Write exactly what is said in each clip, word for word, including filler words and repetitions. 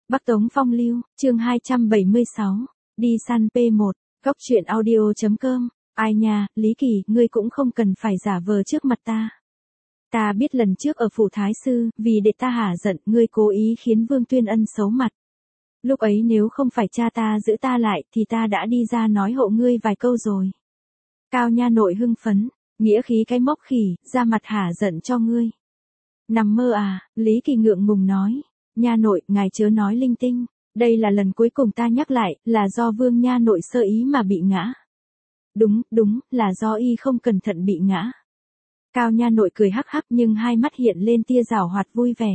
Bắc Tống Phong Lưu, chương hai trăm bảy mươi sáu, đi săn pê một, góc truyện audio chấm com, ai nha, Lý Kỳ, ngươi cũng không cần phải giả vờ trước mặt ta. Ta biết lần trước ở phủ Thái Sư, vì để ta hả giận, ngươi cố ý khiến Vương Tuyên Ân xấu mặt. Lúc ấy nếu không phải cha ta giữ ta lại, thì ta đã đi ra nói hộ ngươi vài câu rồi. Cao nha nội hưng phấn, nghĩa khí cái móc khỉ, ra mặt hả giận cho ngươi. Nằm mơ à, Lý Kỳ ngượng ngùng nói. Nha nội, ngài chớ nói linh tinh, đây là lần cuối cùng ta nhắc lại, là do Vương nha nội sơ ý mà bị ngã. Đúng, đúng, là do y không cẩn thận bị ngã. Cao nha nội cười hắc hắc nhưng hai mắt hiện lên tia giảo hoạt vui vẻ.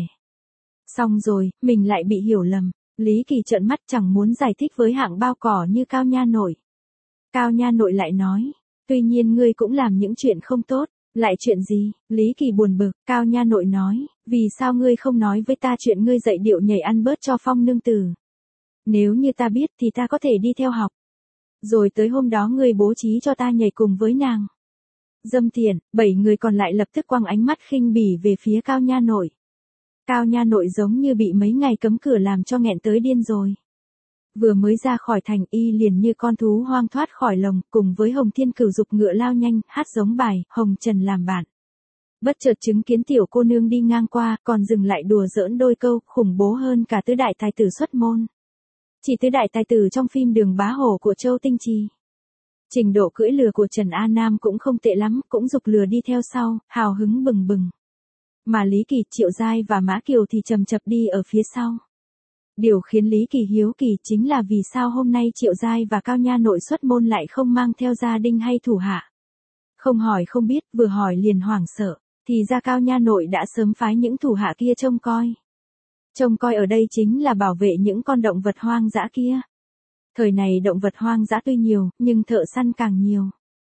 Xong rồi, mình lại bị hiểu lầm. Lý Kỳ trợn mắt chẳng muốn giải thích với hạng bao cỏ như Cao nha nội. Cao nha nội lại nói, tuy nhiên ngươi cũng làm những chuyện không tốt. Lại chuyện gì? Lý Kỳ buồn bực, Cao nha nội nói, vì sao ngươi không nói với ta chuyện ngươi dạy điệu nhảy ăn bớt cho Phong nương tử? Nếu như ta biết thì ta có thể đi theo học. Rồi tới hôm đó ngươi bố trí cho ta nhảy cùng với nàng. Dâm tiện, bảy người còn lại lập tức quăng ánh mắt khinh bỉ về phía Cao nha nội. Cao nha nội giống như bị mấy ngày cấm cửa làm cho nghẹn tới điên rồi. Vừa mới ra khỏi thành y liền như con thú hoang thoát khỏi lồng, cùng với Hồng Thiên Cửu dục ngựa lao nhanh, hát giống bài, Hồng Trần làm bạn. Bất chợt chứng kiến tiểu cô nương đi ngang qua, còn dừng lại đùa giỡn đôi câu, khủng bố hơn cả tứ đại tài tử xuất môn. Chỉ tứ đại tài tử trong phim Đường Bá Hổ của Châu Tinh Trì. Trình độ cưỡi lừa của Trần A Nam cũng không tệ lắm, cũng dục lừa đi theo sau, hào hứng bừng bừng. Mà Lý Kỳ, Triệu Giai và Mã Kiều thì chầm chập đi ở phía sau. Điều khiến Lý Kỳ hiếu kỳ chính là vì sao hôm nay Triệu Giai và Cao nha nội xuất môn lại không mang theo gia đình hay thủ hạ. Không hỏi không biết, vừa hỏi liền hoảng sợ, thì ra Cao nha nội đã sớm phái những thủ hạ kia trông coi. Trông coi ở đây chính là bảo vệ những con động vật hoang dã kia. Thời này động vật hoang dã tuy nhiều, nhưng thợ săn càng nhiều.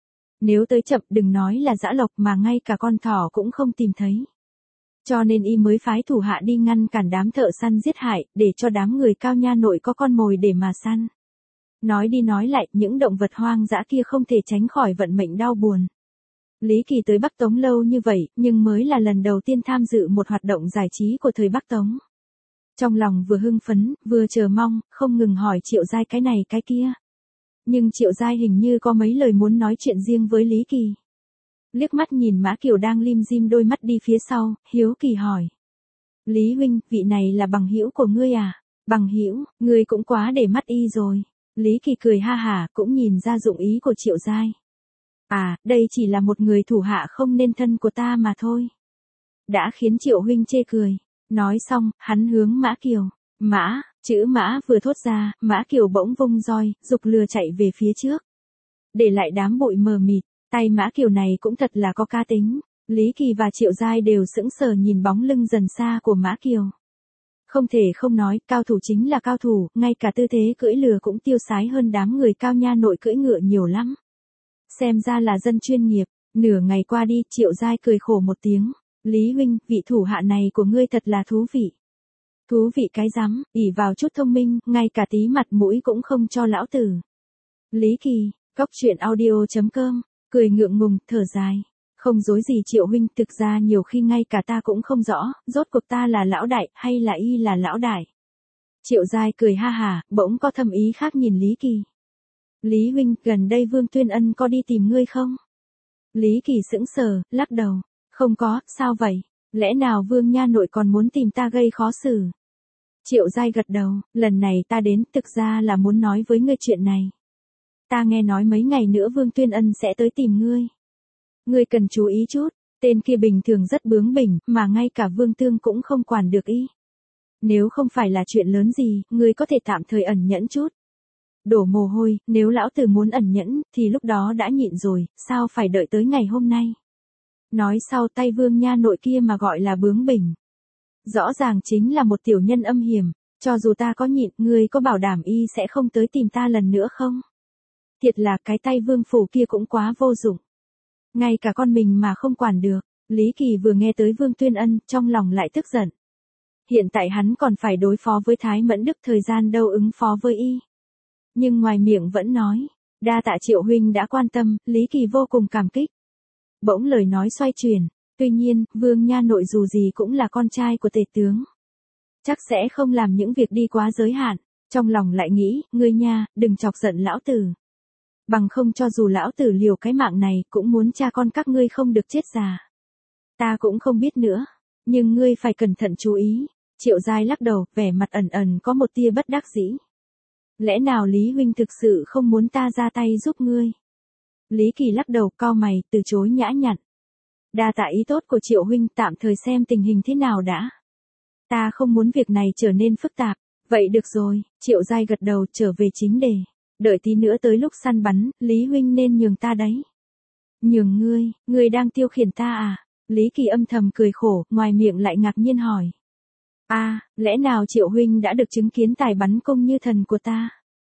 Nếu tới chậm đừng nói là dã lộc mà ngay cả con thỏ cũng không tìm thấy. Cho nên y mới phái thủ hạ đi ngăn cản đám thợ săn giết hại, để cho đám người Cao nha nội có con mồi để mà săn. Nói đi nói lại, những động vật hoang dã kia không thể tránh khỏi vận mệnh đau buồn. Lý Kỳ tới Bắc Tống lâu như vậy, nhưng mới là lần đầu tiên tham dự một hoạt động giải trí của thời Bắc Tống. Trong lòng vừa hưng phấn, vừa chờ mong, không ngừng hỏi Triệu Giai cái này cái kia. Nhưng Triệu Giai hình như có mấy lời muốn nói chuyện riêng với Lý Kỳ. Liếc mắt nhìn Mã Kiều đang lim dim đôi mắt đi phía sau, hiếu kỳ hỏi. Lý huynh, vị này là bằng hữu của ngươi à? Bằng hữu, ngươi cũng quá để mắt y rồi. Lý Kỳ cười ha hả, cũng nhìn ra dụng ý của Triệu Giai. À, đây chỉ là một người thủ hạ không nên thân của ta mà thôi. Đã khiến Triệu huynh chê cười. Nói xong, hắn hướng Mã Kiều. Mã, chữ Mã vừa thốt ra, Mã Kiều bỗng vung roi, dục lừa chạy về phía trước. Để lại đám bụi mờ mịt. Tay Mã Kiều này cũng thật là có cá tính. Lý Kỳ và Triệu Giai đều sững sờ nhìn bóng lưng dần xa của Mã Kiều. Không thể không nói, cao thủ chính là cao thủ, ngay cả tư thế cưỡi lừa cũng tiêu sái hơn đám người Cao nha nội cưỡi ngựa nhiều lắm. Xem ra là dân chuyên nghiệp. Nửa ngày qua đi, Triệu Giai cười khổ một tiếng. Lý huynh, vị thủ hạ này của ngươi thật là thú vị. Thú vị cái rắm, ỷ vào chút thông minh, ngay cả tí mặt mũi cũng không cho lão tử. Lý Kỳ, góc truyện audio chấm com. Cười ngượng ngùng, thở dài. Không dối gì Triệu huynh, thực ra nhiều khi ngay cả ta cũng không rõ, rốt cuộc ta là lão đại, hay là y là lão đại. Triệu Giai cười ha hả, bỗng có thâm ý khác nhìn Lý Kỳ. Lý huynh, gần đây Vương Tuyên Ân có đi tìm ngươi không? Lý Kỳ sững sờ, lắc đầu. Không có, sao vậy? Lẽ nào Vương nha nội còn muốn tìm ta gây khó xử? Triệu Giai gật đầu, lần này ta đến, thực ra là muốn nói với ngươi chuyện này. Ta nghe nói mấy ngày nữa Vương Tuyên Ân sẽ tới tìm ngươi. Ngươi cần chú ý chút, tên kia bình thường rất bướng bỉnh, mà ngay cả Vương Tương cũng không quản được y. Nếu không phải là chuyện lớn gì, ngươi có thể tạm thời ẩn nhẫn chút. Đổ mồ hôi, nếu lão tử muốn ẩn nhẫn, thì lúc đó đã nhịn rồi, sao phải đợi tới ngày hôm nay. Nói sau tay Vương nha nội kia mà gọi là bướng bỉnh. Rõ ràng chính là một tiểu nhân âm hiểm, cho dù ta có nhịn, ngươi có bảo đảm y sẽ không tới tìm ta lần nữa không? Thiệt là cái tay Vương phủ kia cũng quá vô dụng. Ngay cả con mình mà không quản được. Lý Kỳ vừa nghe tới Vương Tuyên Ân, trong lòng lại tức giận. Hiện tại hắn còn phải đối phó với Thái Mẫn Đức, thời gian đâu ứng phó với y. Nhưng ngoài miệng vẫn nói, đa tạ Triệu huynh đã quan tâm, Lý Kỳ vô cùng cảm kích. Bỗng lời nói xoay chuyển, tuy nhiên, Vương nha nội dù gì cũng là con trai của tể tướng. chắc sẽ không làm những việc đi quá giới hạn. Trong lòng lại nghĩ, ngươi nha, đừng chọc giận lão tử. Bằng không cho dù lão tử liều cái mạng này cũng muốn cha con các ngươi không được chết già. Ta cũng không biết nữa, nhưng ngươi phải cẩn thận chú ý. Triệu Giai lắc đầu, vẻ mặt ẩn ẩn có một tia bất đắc dĩ. Lẽ nào Lý huynh thực sự không muốn ta ra tay giúp ngươi? Lý Kỳ lắc đầu cau mày, từ chối nhã nhặn. Đa tạ ý tốt của Triệu huynh, tạm thời xem tình hình thế nào đã. Ta không muốn việc này trở nên phức tạp. Vậy được rồi, Triệu Giai gật đầu, trở về chính đề. Đợi tí nữa tới lúc săn bắn, Lý huynh nên nhường ta đấy. Nhường ngươi, ngươi đang tiêu khiển ta à? Lý Kỳ âm thầm cười khổ, ngoài miệng lại ngạc nhiên hỏi. À, lẽ nào Triệu huynh đã được chứng kiến tài bắn cung như thần của ta?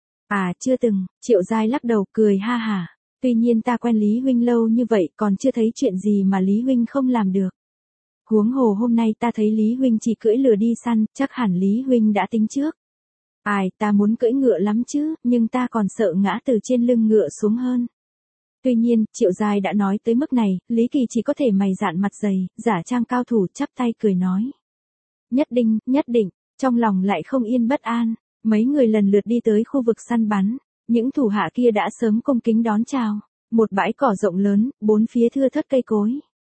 À, chưa từng. Triệu Giai lắc đầu, cười ha hả. Tuy nhiên ta quen Lý huynh lâu như vậy còn chưa thấy chuyện gì mà Lý huynh không làm được. Huống hồ hôm nay ta thấy Lý huynh chỉ cưỡi lừa đi săn, chắc hẳn Lý huynh đã tính trước. Ai, ta muốn cưỡi ngựa lắm chứ, nhưng ta còn sợ ngã từ trên lưng ngựa xuống hơn. Tuy nhiên, Triệu Giai đã nói tới mức này, Lý Kỳ chỉ có thể mày dạn mặt dày, giả trang cao thủ, chắp tay cười nói. Nhất định, nhất định, trong lòng lại không yên bất an. Mấy người lần lượt đi tới khu vực săn bắn, những thủ hạ kia đã sớm cung kính đón chào. Một bãi cỏ rộng lớn, bốn phía thưa thớt cây cối.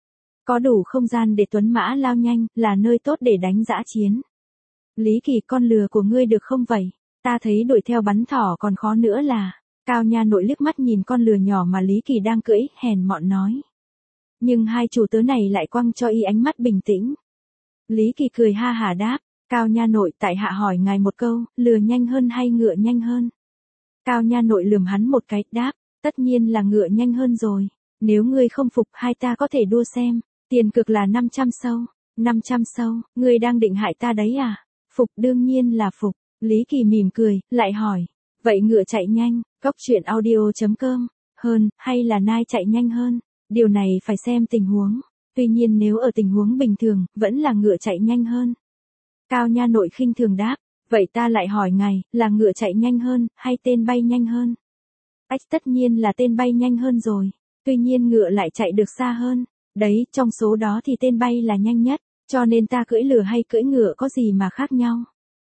Có đủ không gian để tuấn mã lao nhanh, là nơi tốt để đánh dã chiến. Lý Kỳ, con lừa của ngươi được không vậy? Ta thấy đuổi theo bắn thỏ còn khó nữa là. Cao Nha Nội liếc mắt nhìn con lừa nhỏ mà Lý Kỳ đang cưỡi, hèn mọn nói. Nhưng hai chủ tớ này lại quăng cho y ánh mắt bình tĩnh. Lý Kỳ cười ha hả đáp. Cao Nha Nội, tại hạ hỏi ngài một câu, lừa nhanh hơn hay ngựa nhanh hơn? Cao Nha Nội lườm hắn một cái, đáp. Tất nhiên là ngựa nhanh hơn rồi. Nếu ngươi không phục, hai ta có thể đua xem. Tiền cược là năm trăm sâu. năm trăm sâu, ngươi đang định hại ta đấy à? Phục, đương nhiên là phục. Lý Kỳ mỉm cười, lại hỏi. Vậy ngựa chạy nhanh, cóc truyện audio chấm com, hơn, hay là nai chạy nhanh hơn? Điều này phải xem tình huống. Tuy nhiên nếu ở tình huống bình thường, vẫn là ngựa chạy nhanh hơn. Cao Nha Nội khinh thường đáp. Vậy ta lại hỏi ngài, là ngựa chạy nhanh hơn, hay tên bay nhanh hơn? Ách, tất nhiên là tên bay nhanh hơn rồi. Tuy nhiên ngựa lại chạy được xa hơn. Đấy, trong số đó thì tên bay là nhanh nhất. Cho nên ta cưỡi lừa hay cưỡi ngựa có gì mà khác nhau.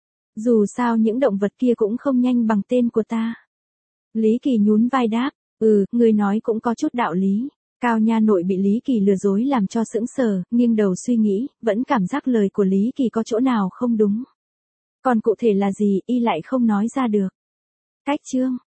Dù sao những động vật kia cũng không nhanh bằng tên của ta. Lý Kỳ nhún vai đáp. Ừ, người nói cũng có chút đạo lý. Cao Nha Nội bị Lý Kỳ lừa dối làm cho sững sờ, nghiêng đầu suy nghĩ, vẫn cảm giác lời của Lý Kỳ có chỗ nào không đúng. Còn cụ thể là gì, y lại không nói ra được. Cách chương